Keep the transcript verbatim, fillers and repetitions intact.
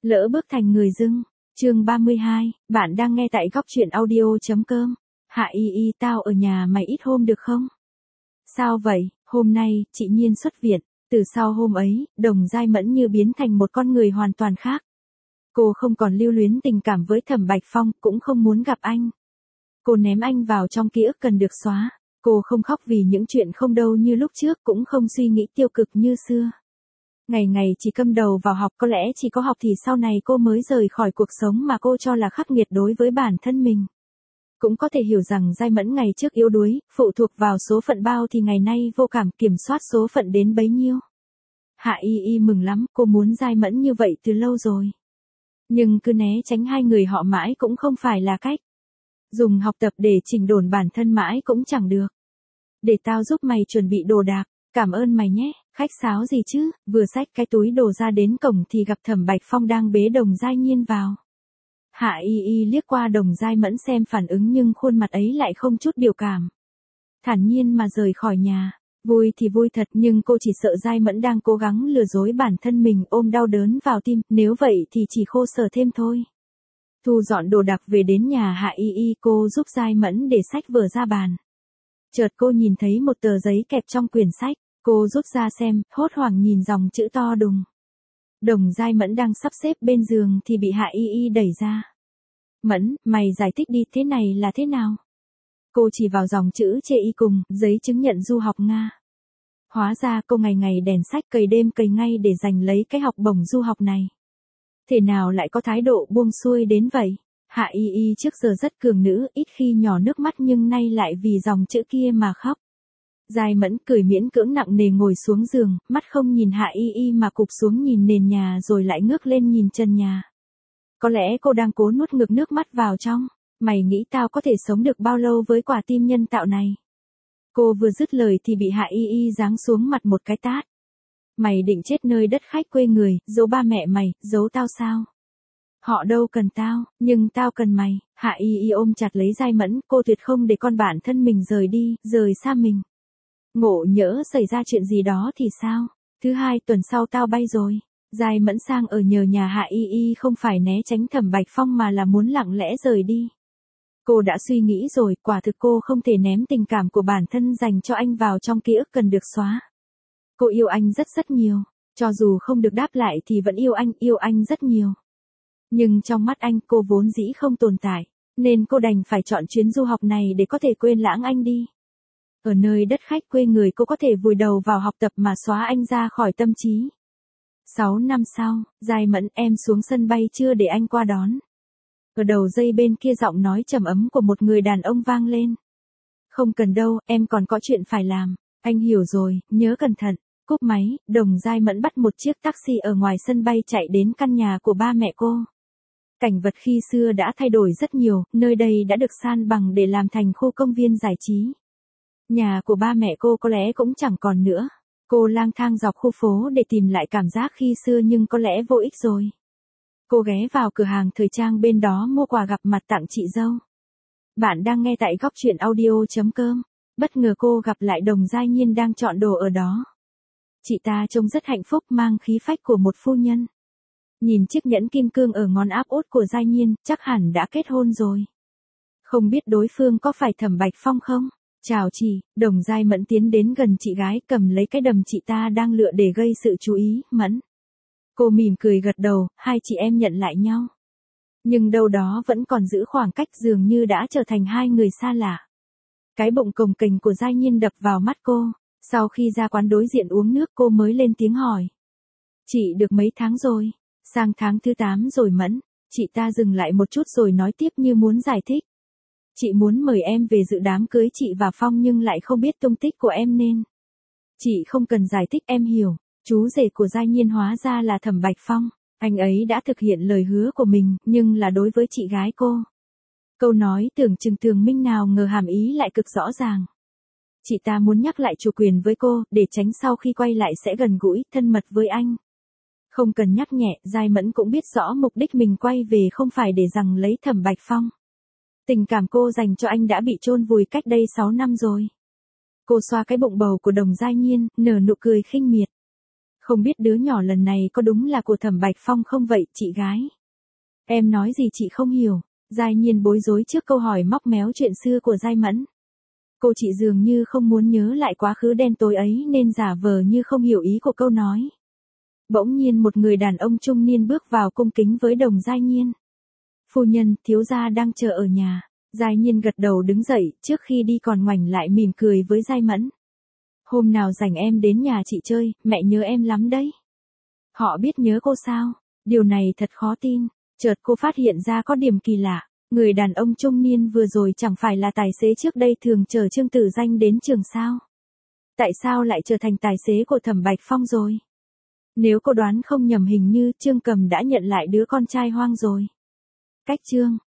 Lỡ bước thành người dưng. Chương ba mươi hai, bạn đang nghe tại góc truyện audio chấm com. Hạ Y Y, tao ở nhà mày ít hôm được không? Sao vậy? Hôm nay, chị Nhiên xuất viện. Từ sau hôm ấy, Đồng Giai Mẫn như biến thành một con người hoàn toàn khác. Cô không còn lưu luyến tình cảm với Thẩm Bạch Phong, cũng không muốn gặp anh. Cô ném anh vào trong ký ức cần được xóa. Cô không khóc vì những chuyện không đâu như lúc trước, cũng không suy nghĩ tiêu cực như xưa. Ngày ngày chỉ câm đầu vào học, có lẽ chỉ có học thì sau này cô mới rời khỏi cuộc sống mà cô cho là khắc nghiệt đối với bản thân mình. Cũng có thể hiểu rằng Giai Mẫn ngày trước yếu đuối, phụ thuộc vào số phận bao thì ngày nay vô cảm kiểm soát số phận đến bấy nhiêu. Hạ Y Y mừng lắm, cô muốn Giai Mẫn như vậy từ lâu rồi. Nhưng cứ né tránh hai người họ mãi cũng không phải là cách. Dùng học tập để chỉnh đốn bản thân mãi cũng chẳng được. Để tao giúp mày chuẩn bị đồ đạc. Cảm ơn mày nhé, khách sáo gì chứ, vừa xách cái túi đồ ra đến cổng thì gặp Thẩm Bạch Phong đang bế Đồng Giai Nhiên vào. Hạ Y Y liếc qua Đồng Giai Mẫn xem phản ứng nhưng khuôn mặt ấy lại không chút biểu cảm. Thản nhiên mà rời khỏi nhà, vui thì vui thật nhưng cô chỉ sợ Giai Mẫn đang cố gắng lừa dối bản thân mình ôm đau đớn vào tim, nếu vậy thì chỉ khổ sở thêm thôi. Thu dọn đồ đạc về đến nhà Hạ Y Y, cô giúp Giai Mẫn để sách vở ra bàn. Chợt cô nhìn thấy một tờ giấy kẹp trong quyển sách. Cô rút ra xem, hốt hoảng nhìn dòng chữ to đùng. Đồng Giai Mẫn đang sắp xếp bên giường thì bị Hạ Y Y đẩy ra. Mẫn, mày giải thích đi, thế này là thế nào? Cô chỉ vào dòng chữ chê y cùng, giấy chứng nhận du học Nga. Hóa ra cô ngày ngày đèn sách cày đêm cày ngay để giành lấy cái học bổng du học này. Thế nào lại có thái độ buông xuôi đến vậy? Hạ Y Y trước giờ rất cường nữ, ít khi nhỏ nước mắt nhưng nay lại vì dòng chữ kia mà khóc. Giai Mẫn cười miễn cưỡng nặng nề ngồi xuống giường, mắt không nhìn Hạ Y Y mà cụp xuống nhìn nền nhà rồi lại ngước lên nhìn trần nhà. Có lẽ cô đang cố nuốt ngược nước mắt vào trong. Mày nghĩ tao có thể sống được bao lâu với quả tim nhân tạo này? Cô vừa dứt lời thì bị Hạ Y Y giáng xuống mặt một cái tát. Mày định chết nơi đất khách quê người, giấu ba mẹ mày, giấu tao sao? Họ đâu cần tao, nhưng tao cần mày. Hạ Y Y ôm chặt lấy Giai Mẫn, cô tuyệt không để con bản thân mình rời đi, rời xa mình. Ngộ nhỡ xảy ra chuyện gì đó thì sao? Thứ hai tuần sau tao bay rồi. Giai Mẫn sang ở nhờ nhà Hạ Y Y không phải né tránh Thẩm Bạch Phong mà là muốn lặng lẽ rời đi. Cô đã suy nghĩ rồi, quả thực cô không thể ném tình cảm của bản thân dành cho anh vào trong ký ức cần được xóa. Cô yêu anh rất rất nhiều, cho dù không được đáp lại thì vẫn yêu anh, yêu anh rất nhiều. Nhưng trong mắt anh cô vốn dĩ không tồn tại, nên cô đành phải chọn chuyến du học này để có thể quên lãng anh đi. Ở nơi đất khách quê người cô có thể vùi đầu vào học tập mà xóa anh ra khỏi tâm trí. Sáu năm sau, Giai Mẫn, em xuống sân bay chưa để anh qua đón. Ở đầu dây bên kia giọng nói trầm ấm của một người đàn ông vang lên. Không cần đâu, em còn có chuyện phải làm. Anh hiểu rồi, nhớ cẩn thận. Cúp máy, Đồng Giai Mẫn bắt một chiếc taxi ở ngoài sân bay chạy đến căn nhà của ba mẹ cô. Cảnh vật khi xưa đã thay đổi rất nhiều, nơi đây đã được san bằng để làm thành khu công viên giải trí. Nhà của ba mẹ cô có lẽ cũng chẳng còn nữa. Cô lang thang dọc khu phố để tìm lại cảm giác khi xưa nhưng có lẽ vô ích rồi. Cô ghé vào cửa hàng thời trang bên đó mua quà gặp mặt tặng chị dâu. Bạn đang nghe tại góc truyện audio chấm com. Bất ngờ cô gặp lại Đồng Giai Nhiên đang chọn đồ ở đó. Chị ta trông rất hạnh phúc, mang khí phách của một phu nhân. Nhìn chiếc nhẫn kim cương ở ngón áp út của Giai Nhiên, chắc hẳn đã kết hôn rồi. Không biết đối phương có phải Thẩm Bạch Phong không? Chào chị, Đồng Giai Mẫn tiến đến gần chị gái cầm lấy cái đầm chị ta đang lựa để gây sự chú ý, Mẫn. Cô mỉm cười gật đầu, hai chị em nhận lại nhau. Nhưng đâu đó vẫn còn giữ khoảng cách dường như đã trở thành hai người xa lạ. Cái bụng cồng kềnh của Giai Nhiên đập vào mắt cô, sau khi ra quán đối diện uống nước cô mới lên tiếng hỏi. Chị được mấy tháng rồi? Sang tháng thứ tám rồi Mẫn. Chị ta dừng lại một chút rồi nói tiếp như muốn giải thích. Chị muốn mời em về dự đám cưới chị và Phong nhưng lại không biết tung tích của em nên. Chị không cần giải thích, em hiểu. Chú rể của Giai Nhiên hóa ra là Thẩm Bạch Phong. Anh ấy đã thực hiện lời hứa của mình, nhưng là đối với chị gái cô. Câu nói tưởng chừng tường minh nào ngờ hàm ý lại cực rõ ràng. Chị ta muốn nhắc lại chủ quyền với cô, để tránh sau khi quay lại sẽ gần gũi, thân mật với anh. Không cần nhắc nhẹ, Giai Mẫn cũng biết rõ mục đích mình quay về không phải để giằng lấy Thẩm Bạch Phong. Tình cảm cô dành cho anh đã bị chôn vùi cách đây sáu năm rồi. Cô xoa cái bụng bầu của Đồng Giai Nhiên, nở nụ cười khinh miệt. Không biết đứa nhỏ lần này có đúng là của Thẩm Bạch Phong không vậy, chị gái? Em nói gì chị không hiểu. Giai Nhiên bối rối trước câu hỏi móc méo chuyện xưa của Giai Mẫn. Cô chị dường như không muốn nhớ lại quá khứ đen tối ấy nên giả vờ như không hiểu ý của câu nói. Bỗng nhiên một người đàn ông trung niên bước vào cung kính với Đồng Giai Nhiên. Phu nhân, thiếu gia đang chờ ở nhà. Giai Nhiên gật đầu đứng dậy, trước khi đi còn ngoảnh lại mỉm cười với Giai Mẫn. Hôm nào rảnh em đến nhà chị chơi, mẹ nhớ em lắm đấy. Họ biết nhớ cô sao? Điều này thật khó tin. Chợt cô phát hiện ra có điểm kỳ lạ. Người đàn ông trung niên vừa rồi chẳng phải là tài xế trước đây thường chở Trương Tử Danh đến trường sao? Tại sao lại trở thành tài xế của Thẩm Bạch Phong rồi? Nếu cô đoán không nhầm hình như Trương Cầm đã nhận lại đứa con trai hoang rồi. Cách Trương